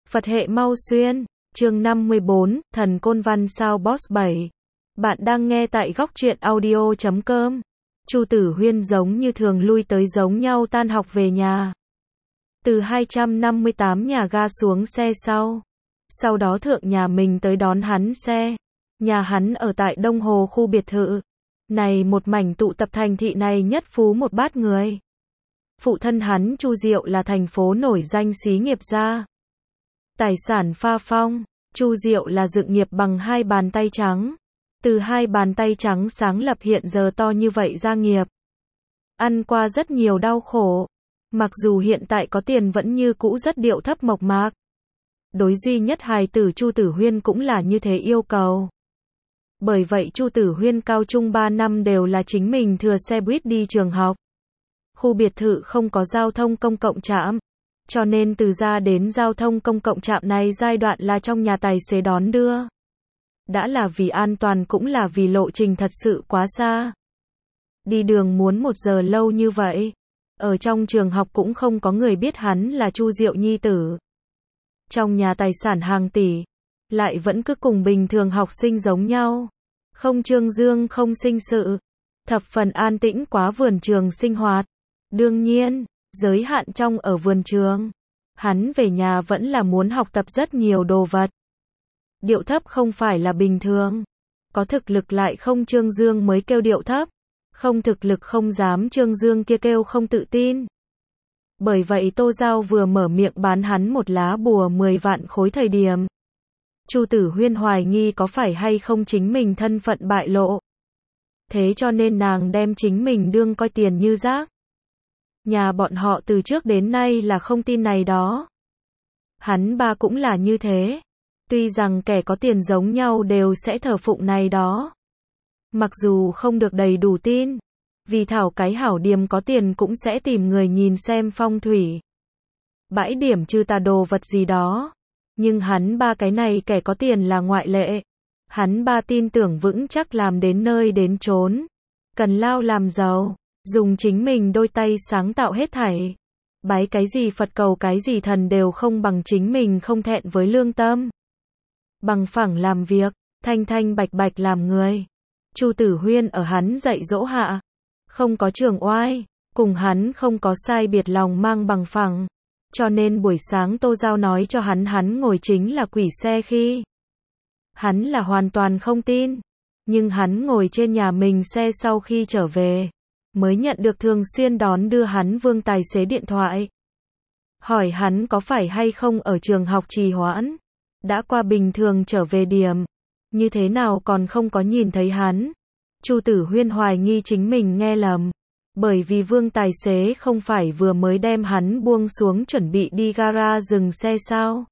Phật hệ mau xuyên, chương 54, thần côn văn sao boss 7. Bạn đang nghe tại góc truyện audio.com. Chu Tử Huyên giống như thường lui tới giống nhau tan học về nhà. Từ 258 nhà ga xuống xe sau đó thượng nhà mình tới đón hắn xe. Nhà hắn ở tại Đông Hồ khu biệt thự. Này một mảnh tụ tập thành thị này nhất phú một bát người. Phụ thân hắn Chu Diệu là thành phố nổi danh xí nghiệp gia. Tài sản pha phong, Chu Diệu là dựng nghiệp bằng hai bàn tay trắng. Từ hai bàn tay trắng sáng lập hiện giờ to như vậy gia nghiệp. Ăn qua rất nhiều đau khổ. Mặc dù hiện tại có tiền vẫn như cũ rất điệu thấp mộc mạc. Đối duy nhất hài tử Chu Tử Huyên cũng là như thế yêu cầu. Bởi vậy Chu Tử Huyên cao trung 3 năm đều là chính mình thừa xe buýt đi trường học. Khu biệt thự không có giao thông công cộng trạm. Cho nên từ ra đến giao thông công cộng trạm này giai đoạn là trong nhà tài xế đón đưa. Đã là vì an toàn cũng là vì lộ trình thật sự quá xa. Đi đường muốn 1 giờ lâu như vậy. Ở trong trường học cũng không có người biết hắn là Chu Diệu nhi tử. Trong nhà tài sản hàng tỷ. Lại vẫn cứ cùng bình thường học sinh giống nhau. Không trương dương không sinh sự. Thập phần an tĩnh quá vườn trường sinh hoạt. Đương nhiên, giới hạn trong ở vườn trường. Hắn về nhà vẫn là muốn học tập rất nhiều đồ vật. Điệu thấp không phải là bình thường. Có thực lực lại không trương dương mới kêu điệu thấp. Không thực lực không dám trương dương kia kêu không tự tin. Bởi vậy Tô Giao vừa mở miệng bán hắn một lá bùa 10 vạn khối thời điểm. Chu Tử Huyên hoài nghi có phải hay không chính mình thân phận bại lộ. Thế cho nên nàng đem chính mình đương coi tiền như rác. Nhà bọn họ từ trước đến nay là không tin này đó. Hắn ba cũng là như thế. Tuy rằng kẻ có tiền giống nhau đều sẽ thờ phụng này đó. Mặc dù không được đầy đủ tin. Vì thảo cái hảo điềm có tiền cũng sẽ tìm người nhìn xem phong thủy. Bãi điểm trừ tà đồ vật gì đó. Nhưng hắn ba cái này kẻ có tiền là ngoại lệ. Hắn ba tin tưởng vững chắc làm đến nơi đến chốn. Cần lao làm giàu. Dùng chính mình đôi tay sáng tạo hết thảy. Bái cái gì Phật cầu cái gì thần đều không bằng chính mình không thẹn với lương tâm. Bằng phẳng làm việc, thanh thanh bạch bạch làm người. Chu Tử Huyên ở hắn dạy dỗ hạ. Không có trường oai, cùng hắn không có sai biệt lòng mang bằng phẳng. Cho nên buổi sáng Tô Giao nói cho hắn ngồi chính là quỷ xe khi. Hắn là hoàn toàn không tin. Nhưng hắn ngồi trên nhà mình xe sau khi trở về. Mới nhận được thường xuyên đón đưa hắn Vương tài xế điện thoại. Hỏi hắn có phải hay không ở trường học trì hoãn. Đã qua bình thường trở về điểm. Như thế nào còn không có nhìn thấy hắn. Chu Tử Huyên hoài nghi chính mình nghe lầm. Bởi vì Vương tài xế không phải vừa mới đem hắn buông xuống chuẩn bị đi gara dừng xe sao.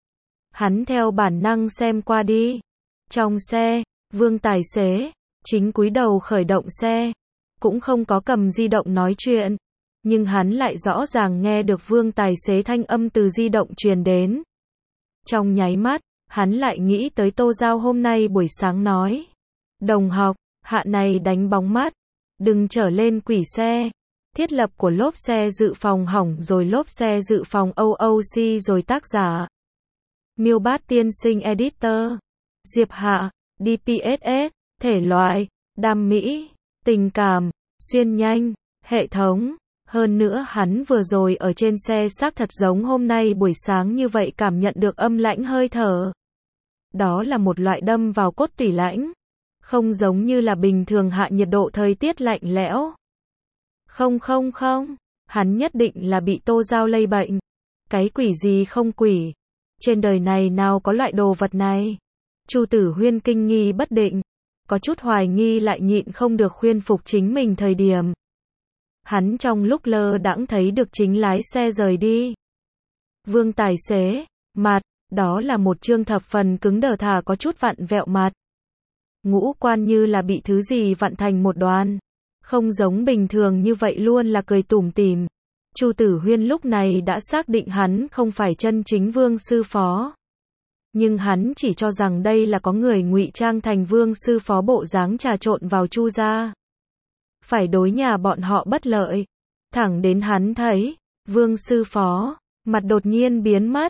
Hắn theo bản năng xem qua đi. Trong xe, Vương tài xế chính cúi đầu khởi động xe. Cũng không có cầm di động nói chuyện. Nhưng hắn lại rõ ràng nghe được Vương tài xế thanh âm từ di động truyền đến. Trong nháy mắt, hắn lại nghĩ tới Tô Giao hôm nay buổi sáng nói. Đồng học, hạ này đánh bóng mắt. Đừng trở lên quỷ xe. Thiết lập của lốp xe dự phòng hỏng rồi lốp xe dự phòng OOC rồi tác giả. Miêu Bát tiên sinh editor. Diệp Hạ, DPSS, thể loại, đam mỹ, tình cảm, xuyên nhanh, hệ thống. Hơn nữa hắn vừa rồi ở trên xe xác thật giống hôm nay buổi sáng như vậy cảm nhận được âm lãnh hơi thở. Đó là một loại đâm vào cốt tủy lãnh. Không giống như là bình thường hạ nhiệt độ thời tiết lạnh lẽo. Không, hắn nhất định là bị Tô Giao lây bệnh. Cái quỷ gì không quỷ. Trên đời này nào có loại đồ vật này. Chu Tử Huyên kinh nghi bất định. Có chút hoài nghi lại nhịn không được khuyên phục chính mình thời điểm. Hắn trong lúc lơ đãng thấy được chính lái xe rời đi. Vương tài xế, mặt, đó là một trương thập phần cứng đờ thà có chút vặn vẹo mặt. Ngũ quan như là bị thứ gì vặn thành một đoàn. Không giống bình thường như vậy luôn là cười tủm tỉm. Chu Tử Huyên lúc này đã xác định hắn không phải chân chính Vương sư phó. Nhưng hắn chỉ cho rằng đây là có người ngụy trang thành Vương sư phó bộ dáng trà trộn vào Chu gia. Phải đối nhà bọn họ bất lợi. Thẳng đến hắn thấy, Vương sư phó, mặt đột nhiên biến mất.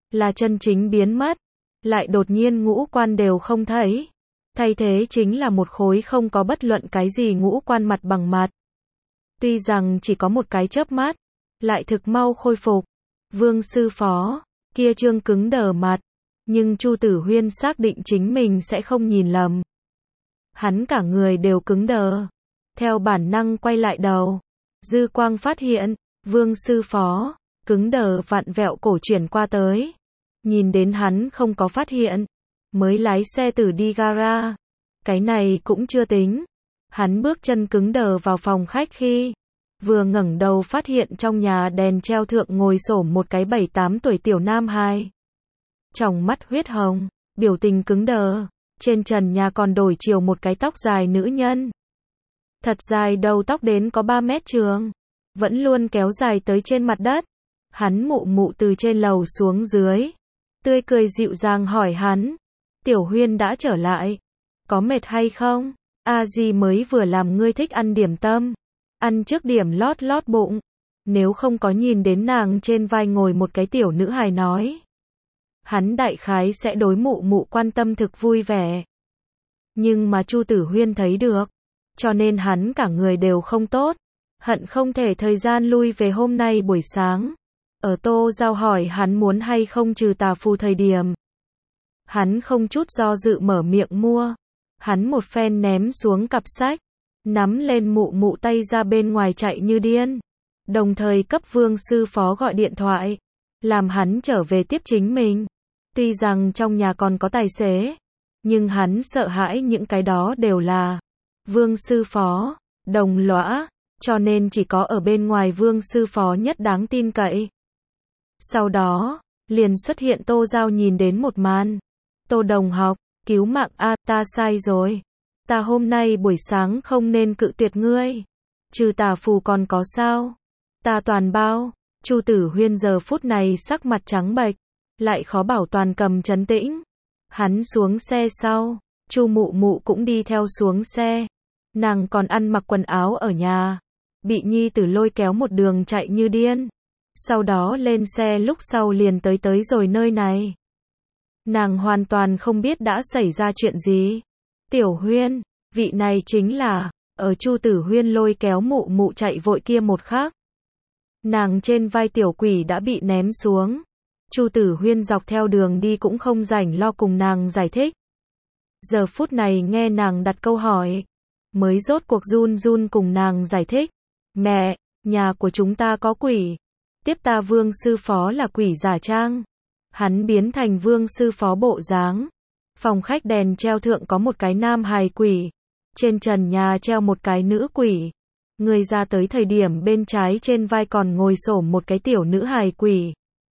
là chân chính biến mất, lại đột nhiên ngũ quan đều không thấy. Thay thế chính là một khối không có bất luận cái gì ngũ quan mặt bằng mặt. Tuy rằng chỉ có một cái chớp mắt, lại thực mau khôi phục. Vương sư phó, kia trương cứng đờ mặt, nhưng Chu Tử Huyên xác định chính mình sẽ không nhìn lầm. Hắn cả người đều cứng đờ, theo bản năng quay lại đầu. Dư quang phát hiện, Vương sư phó, cứng đờ vặn vẹo cổ chuyển qua tới. Nhìn đến hắn không có phát hiện, mới lái xe tử đi gara. Cái này cũng chưa tính. Hắn bước chân cứng đờ vào phòng khách khi vừa ngẩng đầu phát hiện trong nhà đèn treo thượng ngồi xổm một cái 7-8 tuổi tiểu nam hài. Tròng mắt huyết hồng, biểu tình cứng đờ, trên trần nhà còn đổi chiều một cái tóc dài nữ nhân. Thật dài đầu tóc đến có 3 mét trường, vẫn luôn kéo dài tới trên mặt đất. Hắn mụ mụ từ trên lầu xuống dưới, tươi cười dịu dàng hỏi hắn, Tiểu Huyên đã trở lại, có mệt hay không? A Di mới vừa làm ngươi thích ăn điểm tâm, ăn trước điểm lót lót bụng. Nếu không có nhìn đến nàng trên vai ngồi một cái tiểu nữ hài nói, hắn đại khái sẽ đối mụ mụ quan tâm thực vui vẻ. Nhưng mà Chu Tử Huyên thấy được, cho nên hắn cả người đều không tốt, hận không thể thời gian lui về hôm nay buổi sáng. Ở Tô Giao hỏi hắn muốn hay không trừ tà phù thời điểm, hắn không chút do dự mở miệng mua. Hắn một phen ném xuống cặp sách, nắm lên mụ mụ tay ra bên ngoài chạy như điên, đồng thời cấp Vương sư phó gọi điện thoại, làm hắn trở về tiếp chính mình. Tuy rằng trong nhà còn có tài xế, nhưng hắn sợ hãi những cái đó đều là Vương sư phó, đồng lõa, cho nên chỉ có ở bên ngoài Vương sư phó nhất đáng tin cậy. Sau đó, liền xuất hiện Tô Giao nhìn đến một màn. Tô đồng học, cứu mạng a, ta sai rồi. Ta hôm nay buổi sáng không nên cự tuyệt ngươi. Trừ tà phù còn có sao? Ta toàn bao. Chu Tử Huyên giờ phút này sắc mặt trắng bệch, lại khó bảo toàn cầm trấn tĩnh. Hắn xuống xe sau, Chu mụ mụ cũng đi theo xuống xe. Nàng còn ăn mặc quần áo ở nhà, bị nhi tử lôi kéo một đường chạy như điên. Sau đó lên xe lúc sau liền tới rồi nơi này. Nàng hoàn toàn không biết đã xảy ra chuyện gì. Tiểu Huyên, vị này chính là, ở Chu Tử Huyên lôi kéo mụ mụ chạy vội kia một khắc, nàng trên vai tiểu quỷ đã bị ném xuống. Chu Tử Huyên dọc theo đường đi cũng không rảnh lo cùng nàng giải thích. Giờ phút này nghe nàng đặt câu hỏi, mới rốt cuộc run run cùng nàng giải thích. Mẹ, nhà của chúng ta có quỷ. Tiếp ta Vương sư phó là quỷ giả trang. Hắn biến thành Vương sư phó bộ dáng. Phòng khách đèn treo thượng có một cái nam hài quỷ. Trên trần nhà treo một cái nữ quỷ. Người ra tới thời điểm bên trái trên vai còn ngồi xổm một cái tiểu nữ hài quỷ.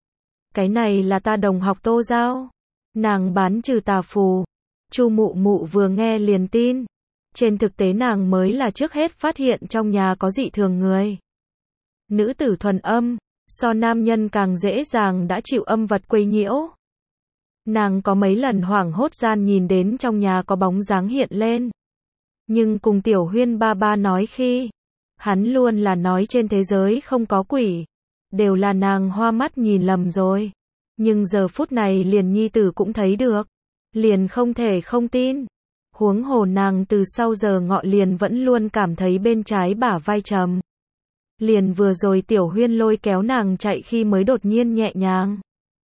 Cái này là ta đồng học Tô Giao. Nàng bán trừ tà phù. Chu mụ mụ vừa nghe liền tin. Trên thực tế nàng mới là trước hết phát hiện trong nhà có dị thường người. Nữ tử thuần âm, so nam nhân càng dễ dàng đã chịu âm vật quấy nhiễu. Nàng có mấy lần hoảng hốt gian nhìn đến trong nhà có bóng dáng hiện lên. Nhưng cùng Tiểu Huyên ba ba nói khi, hắn luôn là nói trên thế giới không có quỷ. Đều là nàng hoa mắt nhìn lầm rồi. Nhưng giờ phút này liền nhi tử cũng thấy được. Liền không thể không tin. Huống hồ nàng từ sau giờ ngọ liền vẫn luôn cảm thấy bên trái bả vai trầm. Liền vừa rồi Tiểu Huyên lôi kéo nàng chạy khi mới đột nhiên nhẹ nhàng.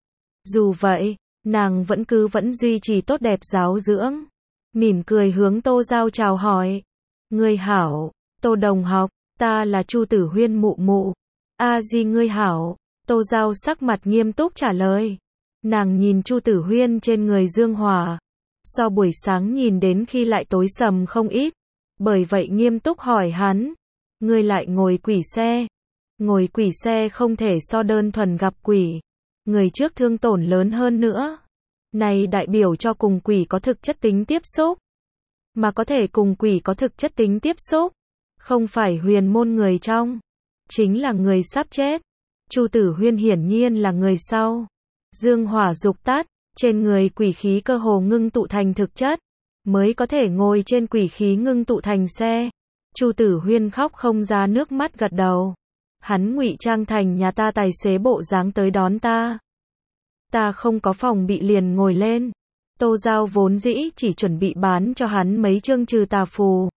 Dù vậy, nàng vẫn duy trì tốt đẹp giáo dưỡng. Mỉm cười hướng Tô Giao chào hỏi. Ngươi hảo, Tô đồng học, ta là Chu Tử Huyên mụ mụ. A Di ngươi hảo. Tô Giao sắc mặt nghiêm túc trả lời. Nàng nhìn Chu Tử Huyên trên người dương hỏa. So buổi sáng nhìn đến khi lại tối sầm không ít. Bởi vậy nghiêm túc hỏi hắn. Ngươi lại ngồi quỷ xe. Ngồi quỷ xe không thể so đơn thuần gặp quỷ. Người trước thương tổn lớn hơn nữa. Này đại biểu cho cùng quỷ có thực chất tính tiếp xúc. Mà có thể cùng quỷ có thực chất tính tiếp xúc. Không phải huyền môn người trong. Chính là người sắp chết. Chu Tử Huyên hiển nhiên là người sau. Dương hỏa dục tắt. Trên người quỷ khí cơ hồ ngưng tụ thành thực chất. Mới có thể ngồi trên quỷ khí ngưng tụ thành xe. Chu Tử Huyên khóc không ra nước mắt gật đầu. Hắn ngụy trang thành nhà ta tài xế bộ dáng tới đón ta. Ta không có phòng bị liền ngồi lên. Tô Giao vốn dĩ chỉ chuẩn bị bán cho hắn mấy chương trừ tà phù.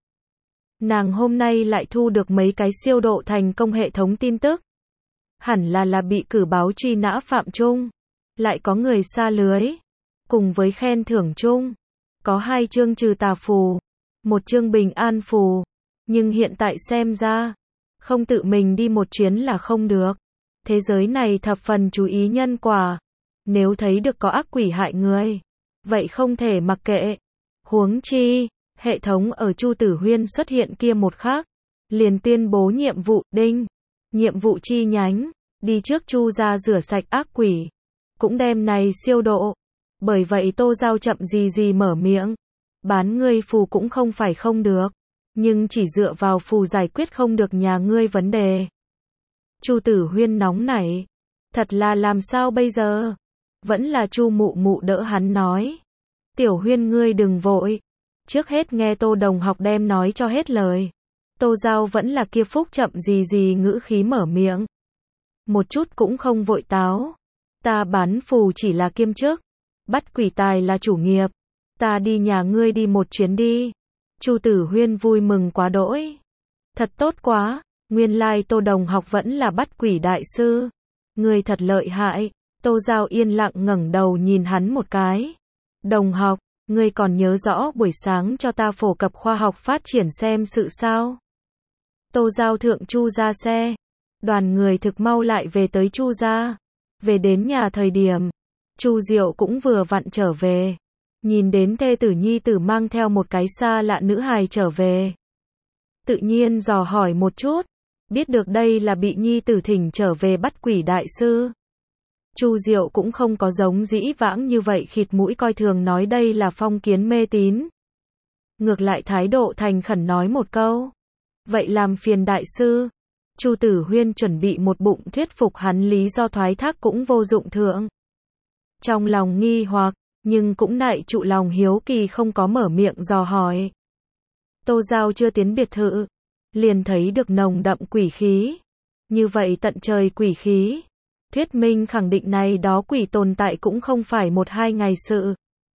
Nàng hôm nay lại thu được mấy cái siêu độ thành công hệ thống tin tức. Hẳn là bị cử báo truy nã phạm chung. Lại có người sa lưới. Cùng với khen thưởng chung. Có 2 chương trừ tà phù. 1 chương bình an phù. Nhưng hiện tại xem ra, không tự mình đi một chuyến là không được. Thế giới này thập phần chú ý nhân quả. Nếu thấy được có ác quỷ hại người, vậy không thể mặc kệ. Huống chi, hệ thống ở Chu Tử Huyên xuất hiện kia một khắc, liền tuyên bố nhiệm vụ đinh. Nhiệm vụ chi nhánh, đi trước Chu gia rửa sạch ác quỷ. Cũng đem này siêu độ. Bởi vậy Tô Giao chậm gì mở miệng. Bán ngươi phù cũng không phải không được. Nhưng chỉ dựa vào phù giải quyết không được nhà ngươi vấn đề. Chu Tử Huyên nóng nảy. Thật là làm sao bây giờ? Vẫn là Chu mụ mụ đỡ hắn nói. Tiểu Huyên ngươi đừng vội. Trước hết nghe Tô đồng học đem nói cho hết lời. Tô Giao vẫn là kia phúc chậm gì ngữ khí mở miệng. Một chút cũng không vội táo. Ta bán phù chỉ là kiêm chức. Bắt quỷ tài là chủ nghiệp. Ta đi nhà ngươi đi một chuyến đi. Chu Tử Huyên vui mừng quá đỗi. Thật tốt quá, nguyên lai Tô đồng học vẫn là bắt quỷ đại sư. Ngươi thật lợi hại. Tô Giao yên lặng ngẩng đầu nhìn hắn một cái. Đồng học, ngươi còn nhớ rõ buổi sáng cho ta phổ cập khoa học phát triển xem sự sao? Tô Giao thượng Chu ra xe. Đoàn người thực mau lại về tới Chu gia. Về đến nhà thời điểm, Chu Diệu cũng vừa vặn trở về. Nhìn đến thê tử nhi tử mang theo một cái xa lạ nữ hài trở về. Tự nhiên dò hỏi một chút. Biết được đây là bị nhi tử thỉnh trở về bắt quỷ đại sư. Chu Diệu cũng không có giống dĩ vãng như vậy khịt mũi coi thường nói đây là phong kiến mê tín. Ngược lại thái độ thành khẩn nói một câu. Vậy làm phiền đại sư. Chu Tử Huyên chuẩn bị một bụng thuyết phục hắn lý do thoái thác cũng vô dụng thượng. Trong lòng nghi hoặc, nhưng cũng nại trụ lòng hiếu kỳ không có mở miệng dò hỏi. Tô Giao chưa tiến biệt thự, liền thấy được nồng đậm quỷ khí. Như vậy tận trời quỷ khí. Thuyết minh khẳng định này đó quỷ tồn tại cũng không phải 1-2 ngày sự.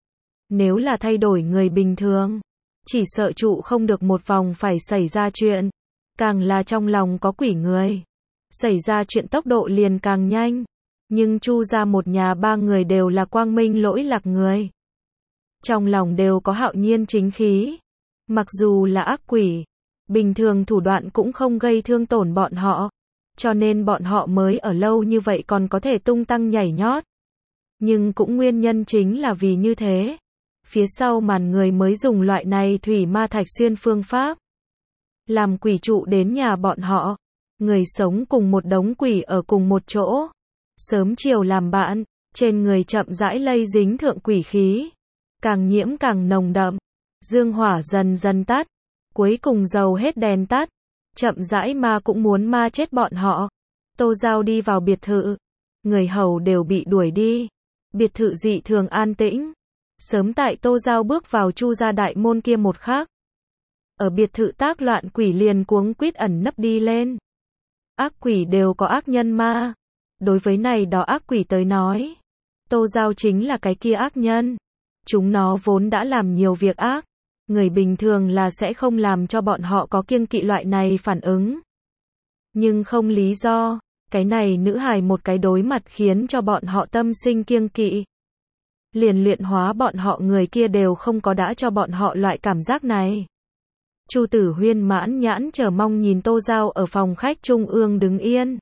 Nếu là thay đổi người bình thường, chỉ sợ trụ không được một vòng phải xảy ra chuyện. Càng là trong lòng có quỷ người, xảy ra chuyện tốc độ liền càng nhanh. Nhưng Chu gia một nhà 3 người đều là quang minh lỗi lạc người. Trong lòng đều có hạo nhiên chính khí. Mặc dù là ác quỷ, bình thường thủ đoạn cũng không gây thương tổn bọn họ. Cho nên bọn họ mới ở lâu như vậy còn có thể tung tăng nhảy nhót. Nhưng cũng nguyên nhân chính là vì như thế. Phía sau màn người mới dùng loại này thủy ma thạch xuyên phương pháp. Làm quỷ trụ đến nhà bọn họ. Người sống cùng một đống quỷ ở cùng một chỗ. Sớm chiều làm bạn, trên người chậm rãi lây dính thượng quỷ khí. Càng nhiễm càng nồng đậm. Dương hỏa dần dần tắt. Cuối cùng dầu hết đèn tắt. Chậm rãi ma cũng muốn ma chết bọn họ. Tô Giao đi vào biệt thự. Người hầu đều bị đuổi đi. Biệt thự dị thường an tĩnh. Sớm tại Tô Giao bước vào Chu gia đại môn kia một khắc. Ở biệt thự tác loạn quỷ liền cuống quýt ẩn nấp đi lên. Ác quỷ đều có ác nhân ma. Đối với này đó ác quỷ tới nói. Tô Giao chính là cái kia ác nhân. Chúng nó vốn đã làm nhiều việc ác. Người bình thường là sẽ không làm cho bọn họ có kiêng kỵ loại này phản ứng. Nhưng không lý do, cái này nữ hài một cái đối mặt khiến cho bọn họ tâm sinh kiêng kỵ. Liền luyện hóa bọn họ người kia đều không có đã cho bọn họ loại cảm giác này. Chu Tử Huyên mãn nhãn chờ mong nhìn Tô Giao ở phòng khách trung ương đứng yên.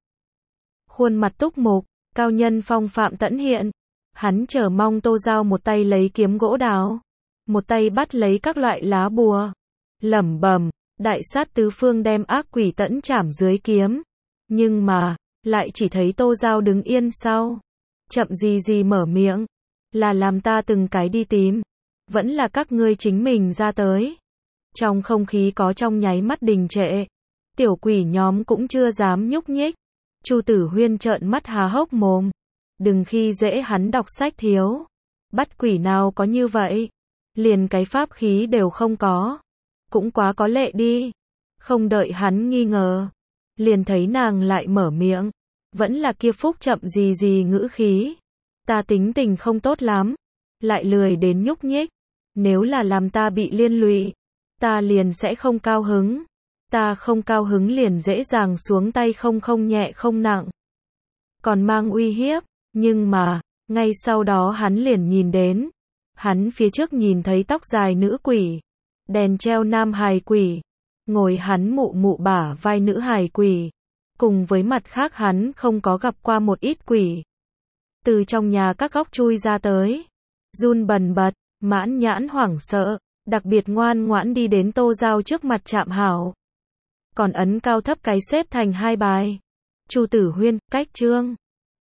Khuôn mặt túc mục, cao nhân phong phạm tẫn hiện. Hắn chờ mong Tô Giao một tay lấy kiếm gỗ đào. Một tay bắt lấy các loại lá bùa. Lẩm bẩm, đại sát tứ phương đem ác quỷ tẫn chảm dưới kiếm. Nhưng mà, lại chỉ thấy Tô Giao đứng yên sau. Chậm gì mở miệng. Là làm ta từng cái đi tìm. Vẫn là các ngươi chính mình ra tới. Trong không khí có trong nháy mắt đình trệ. Tiểu quỷ nhóm cũng chưa dám nhúc nhích. Chu Tử Huyên trợn mắt há hốc mồm. Đừng khi dễ hắn đọc sách thiếu. Bắt quỷ nào có như vậy. Liền cái pháp khí đều không có. Cũng quá có lệ đi. Không đợi hắn nghi ngờ. Liền thấy nàng lại mở miệng. Vẫn là kia phúc chậm gì ngữ khí. Ta tính tình không tốt lắm, lại lười đến nhúc nhích. Nếu là làm ta bị liên lụy, ta liền sẽ không cao hứng. Ta không cao hứng liền dễ dàng xuống tay không nhẹ không nặng. Còn mang uy hiếp, nhưng mà, ngay sau đó hắn liền nhìn đến. Hắn phía trước nhìn thấy tóc dài nữ quỷ, đèn treo nam hài quỷ, ngồi hắn mụ mụ bả vai nữ hài quỷ. Cùng với mặt khác hắn không có gặp qua một ít quỷ. Từ trong nhà các góc chui ra tới, run bần bật, mãn nhãn hoảng sợ, đặc biệt ngoan ngoãn đi đến Tô Giao trước mặt chạm hảo. Còn ấn cao thấp cái xếp thành 2 bài. Chu Tử Huyên, cách chương.